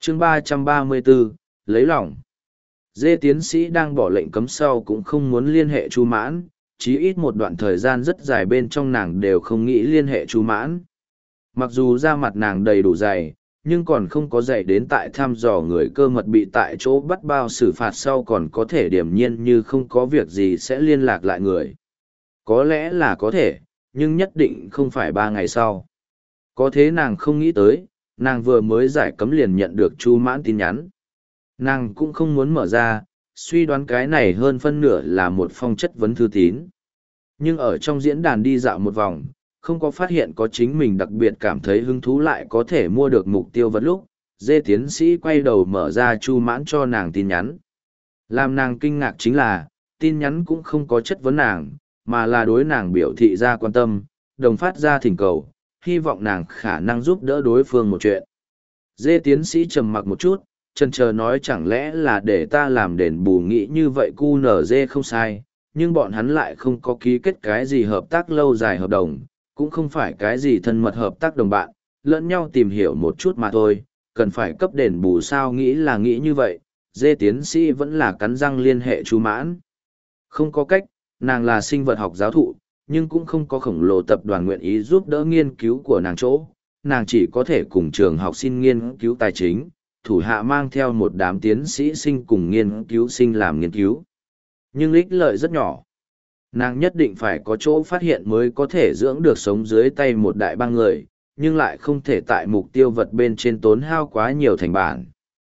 chương 334, lấy lòng. Dê tiến sĩ đang bỏ lệnh cấm sau cũng không muốn liên hệ Chu Mãn, chí ít một đoạn thời gian rất dài bên trong nàng đều không nghĩ liên hệ Chu Mãn. Mặc dù da mặt nàng đầy đủ dày, nhưng còn không có dày đến tại thăm dò người cơ mật bị tại chỗ bắt bao xử phạt sau còn có thể điềm nhiên như không có việc gì sẽ liên lạc lại người. Có lẽ là có thể, nhưng nhất định không phải 3 ngày sau. Có thế nàng không nghĩ tới, nàng vừa mới giải cấm liền nhận được Chu Mãn tin nhắn. Nàng cũng không muốn mở ra, suy đoán cái này hơn phân nửa là một phong chất vấn thư tín. Nhưng ở trong diễn đàn đi dạo một vòng, không có phát hiện có chính mình đặc biệt cảm thấy hứng thú lại có thể mua được mục tiêu vật lúc, Dê tiến sĩ quay đầu mở ra Chu Mãn cho nàng tin nhắn. Làm nàng kinh ngạc chính là, tin nhắn cũng không có chất vấn nàng, mà là đối nàng biểu thị ra quan tâm, đồng phát ra thỉnh cầu, hy vọng nàng khả năng giúp đỡ đối phương một chuyện. Dê tiến sĩ trầm mặc một chút, chần chờ nói chẳng lẽ là để ta làm đền bù nghĩ như vậy QNZ không sai, nhưng bọn hắn lại không có ký kết cái gì hợp tác lâu dài hợp đồng, cũng không phải cái gì thân mật hợp tác đồng bạn, lẫn nhau tìm hiểu một chút mà thôi, cần phải cấp đền bù sao nghĩ là nghĩ như vậy, Dê tiến sĩ vẫn là cắn răng liên hệ Chu Mãn. Không có cách, nàng là sinh vật học giáo thụ, nhưng cũng không có khổng lồ tập đoàn nguyện ý giúp đỡ nghiên cứu của nàng chỗ, nàng chỉ có thể cùng trường học xin nghiên cứu tài chính, thủ hạ mang theo một đám tiến sĩ sinh cùng nghiên cứu sinh làm nghiên cứu. Nhưng ích lợi rất nhỏ. Nàng nhất định phải có chỗ phát hiện mới có thể dưỡng được sống dưới tay một đại bang người, nhưng lại không thể tại mục tiêu vật bên trên tốn hao quá nhiều thành bản.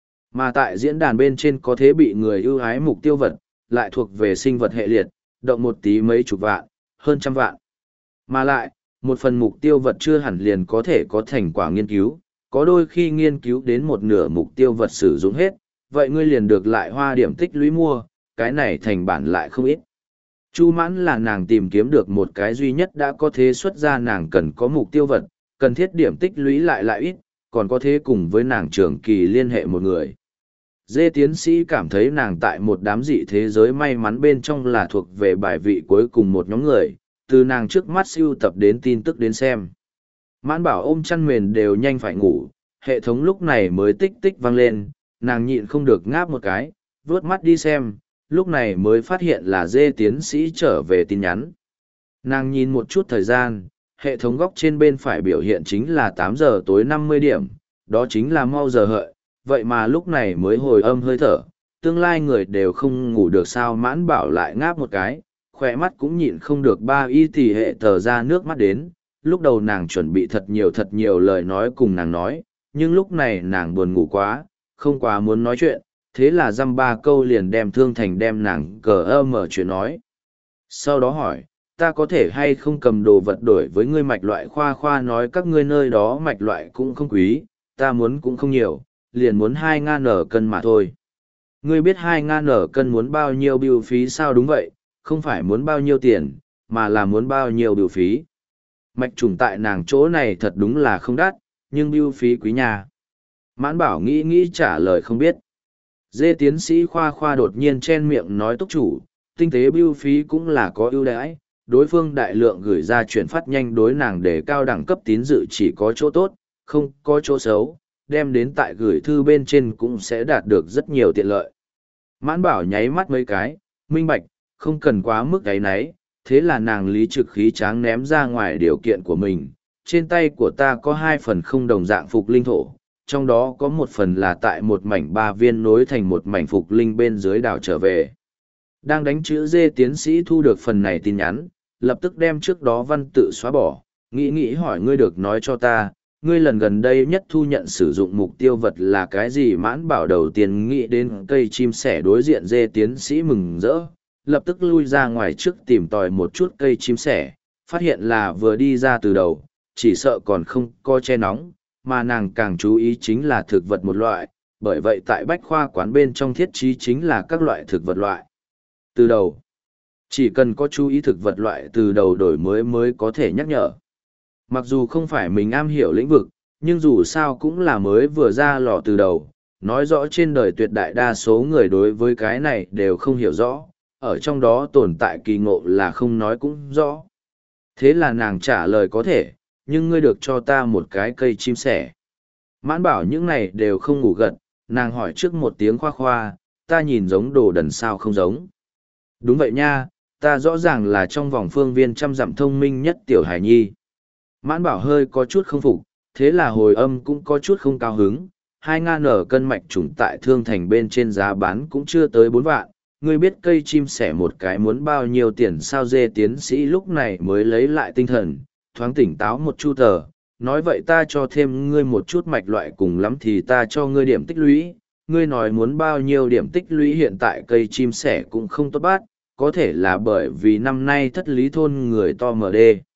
Mà tại diễn đàn bên trên có thể bị người ưu ái mục tiêu vật, lại thuộc về sinh vật hệ liệt, động một tí mấy chục vạn, hơn trăm vạn. Mà lại, một phần mục tiêu vật chưa hẳn liền có thể có thành quả nghiên cứu, có đôi khi nghiên cứu đến một nửa mục tiêu vật sử dụng hết, vậy ngươi liền được lại hoa điểm tích lũy mua, cái này thành bản lại không ít. Chu Mãn là nàng tìm kiếm được một cái duy nhất đã có thế xuất ra nàng cần có mục tiêu vật, cần thiết điểm tích lũy lại ít, còn có thế cùng với nàng trường kỳ liên hệ một người. Dê tiến sĩ cảm thấy nàng tại một đám dị thế giới may mắn bên trong là thuộc về bài vị cuối cùng một nhóm người, từ nàng trước mắt siêu tập đến tin tức đến xem. Mãn Bảo ôm chăn mền đều nhanh phải ngủ, hệ thống lúc này mới tích tích vang lên, nàng nhịn không được ngáp một cái, vướt mắt đi xem, lúc này mới phát hiện là Dê tiến sĩ trở về tin nhắn. Nàng nhìn một chút thời gian, hệ thống góc trên bên phải biểu hiện chính là 8 giờ tối 50 điểm, đó chính là mau giờ hợi, vậy mà lúc này mới hồi âm hơi thở, tương lai người đều không ngủ được sao. Mãn Bảo lại ngáp một cái, khỏe mắt cũng nhịn không được ba y tỷ hệ tờ ra nước mắt đến. Lúc đầu nàng chuẩn bị thật nhiều lời nói cùng nàng nói, nhưng lúc này nàng buồn ngủ quá, không quá muốn nói chuyện, thế là dăm ba câu liền đem Thương Thành đem nàng cờ mở chuyện nói. Sau đó hỏi, ta có thể hay không cầm đồ vật đổi với ngươi mạch loại khoa nói các ngươi nơi đó mạch loại cũng không quý, ta muốn cũng không nhiều, liền muốn 2.000 ở cân mà thôi. Ngươi biết 2.000 ở cân muốn bao nhiêu bưu phí sao? Đúng vậy, không phải muốn bao nhiêu tiền, mà là muốn bao nhiêu bưu phí. Mạch trùng tại nàng chỗ này thật đúng là không đắt, nhưng bưu phí quý nhà. Mãn Bảo nghĩ trả lời không biết. Dê tiến sĩ khoa đột nhiên chen miệng nói túc chủ, tinh tế bưu phí cũng là có ưu đãi, đối phương đại lượng gửi ra chuyển phát nhanh đối nàng để cao đẳng cấp tín dự chỉ có chỗ tốt, không có chỗ xấu, đem đến tại gửi thư bên trên cũng sẽ đạt được rất nhiều tiện lợi. Mãn Bảo nháy mắt mấy cái, minh bạch, không cần quá mức cái náy, thế là nàng lý trực khí tráng ném ra ngoài điều kiện của mình. Trên tay của ta có 2 phần không đồng dạng phục linh thổ, trong đó có một phần là tại một mảnh 3 viên nối thành một mảnh phục linh bên dưới đảo trở về. Đang đánh chữ Dê tiến sĩ thu được phần này tin nhắn, lập tức đem trước đó văn tự xóa bỏ, nghĩ hỏi ngươi được nói cho ta, ngươi lần gần đây nhất thu nhận sử dụng mục tiêu vật là cái gì? Mãn Bảo đầu tiên nghĩ đến cây chim sẻ đối diện Dê tiến sĩ mừng rỡ, lập tức lui ra ngoài trước tìm tòi một chút cây chim sẻ, phát hiện là vừa đi ra từ đầu, chỉ sợ còn không có che nóng, mà nàng càng chú ý chính là thực vật một loại, bởi vậy tại bách khoa quán bên trong thiết trí chính là các loại thực vật loại. Từ đầu, chỉ cần có chú ý thực vật loại từ đầu đổi mới có thể nhắc nhở. Mặc dù không phải mình am hiểu lĩnh vực, nhưng dù sao cũng là mới vừa ra lò từ đầu, nói rõ trên đời tuyệt đại đa số người đối với cái này đều không hiểu rõ, ở trong đó tồn tại kỳ ngộ là không nói cũng rõ. Thế là nàng trả lời có thể, nhưng ngươi được cho ta một cái cây chim sẻ. Mãn Bảo những này đều không ngủ gật, nàng hỏi trước một tiếng khoa khoa, ta nhìn giống đồ đần sao không giống. Đúng vậy nha, ta rõ ràng là trong vòng phương viên trăm dặm thông minh nhất tiểu hải nhi. Mãn bảo hơi có chút không phục, thế là hồi âm cũng có chút không cao hứng. 2.000 ở cân mạch trùng tại thương thành bên trên giá bán cũng chưa tới 4 vạn. Ngươi biết cây chim sẻ một cái muốn bao nhiêu tiền sao? Dê tiến sĩ lúc này mới lấy lại tinh thần, thoáng tỉnh táo một chút tờ. Nói vậy ta cho thêm ngươi một chút mạch loại, cùng lắm thì ta cho ngươi điểm tích lũy. Ngươi nói muốn bao nhiêu điểm tích lũy? Hiện tại cây chim sẻ cũng không tốt bát, có thể là bởi vì năm nay thất lý thôn người to md.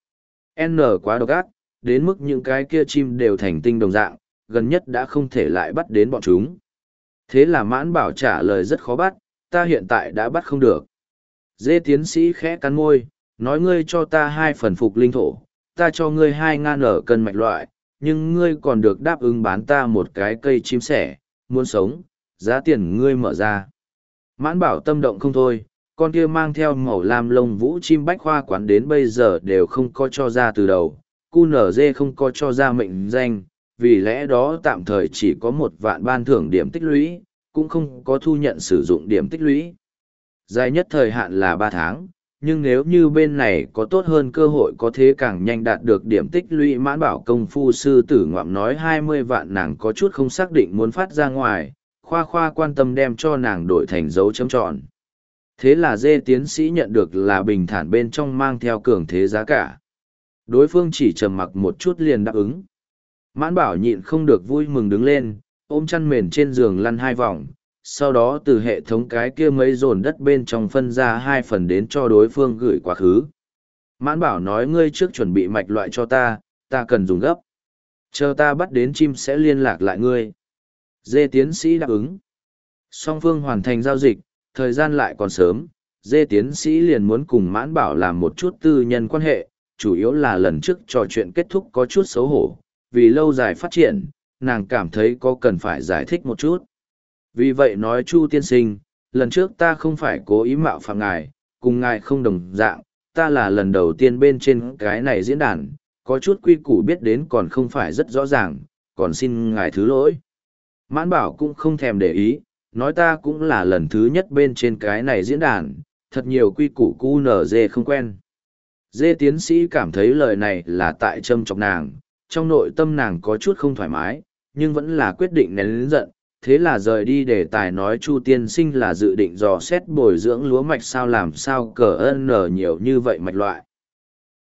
N quá độc ác, đến mức những cái kia chim đều thành tinh đồng dạng, gần nhất đã không thể lại bắt đến bọn chúng. Thế là Mãn Bảo trả lời rất khó bắt, ta hiện tại đã bắt không được. Dê tiến sĩ khẽ cắn môi, nói ngươi cho ta 2 phần phục linh thổ, ta cho ngươi 2.000 ở cân mạch loại, nhưng ngươi còn được đáp ứng bán ta một cái cây chim sẻ, muốn sống, giá tiền ngươi mở ra. Mãn Bảo tâm động không thôi, con kia mang theo màu lam lông vũ chim bách khoa quán đến bây giờ đều không có cho ra từ đầu, QNZ không có cho ra mệnh danh, vì lẽ đó tạm thời chỉ có 1 vạn ban thưởng điểm tích lũy, cũng không có thu nhận sử dụng điểm tích lũy. Dài nhất thời hạn là 3 tháng, nhưng nếu như bên này có tốt hơn cơ hội có thế càng nhanh đạt được điểm tích lũy. Mãn Bảo công phu sư tử ngoạm nói 20 vạn, nàng có chút không xác định muốn phát ra ngoài, khoa khoa quan tâm đem cho nàng đổi thành dấu chấm tròn. Thế là dê tiến sĩ nhận được là bình thản bên trong mang theo cường thế giá cả. Đối phương chỉ trầm mặc một chút liền đáp ứng. Mãn Bảo nhịn không được vui mừng đứng lên, ôm chăn mền trên giường lăn 2 vòng, sau đó từ hệ thống cái kia mấy dồn đất bên trong phân ra 2 phần đến cho đối phương gửi quá khứ. Mãn Bảo nói ngươi trước chuẩn bị mạch loại cho ta cần dùng gấp. Chờ ta bắt đến chim sẽ liên lạc lại ngươi. Dê tiến sĩ đáp ứng. Song phương hoàn thành giao dịch, thời gian lại còn sớm, dê tiến sĩ liền muốn cùng Mãn Bảo làm một chút tư nhân quan hệ, chủ yếu là lần trước trò chuyện kết thúc có chút xấu hổ, vì lâu dài phát triển, nàng cảm thấy có cần phải giải thích một chút. Vì vậy nói Chu tiên sinh, lần trước ta không phải cố ý mạo phạm ngài, cùng ngài không đồng dạng, ta là lần đầu tiên bên trên cái này diễn đàn, có chút quy củ biết đến còn không phải rất rõ ràng, còn xin ngài thứ lỗi. Mãn Bảo cũng không thèm để ý, nói ta cũng là lần thứ nhất bên trên cái này diễn đàn, thật nhiều quy củ QNZ không quen. Dê tiến sĩ cảm thấy lời này là tại châm chọc nàng, trong nội tâm nàng có chút không thoải mái, nhưng vẫn là quyết định nén lớn giận, thế là rời đi đề tài nói Chu tiên sinh là dự định dò xét bồi dưỡng lúa mạch sao, làm sao cờ ơn nở nhiều như vậy mạch loại.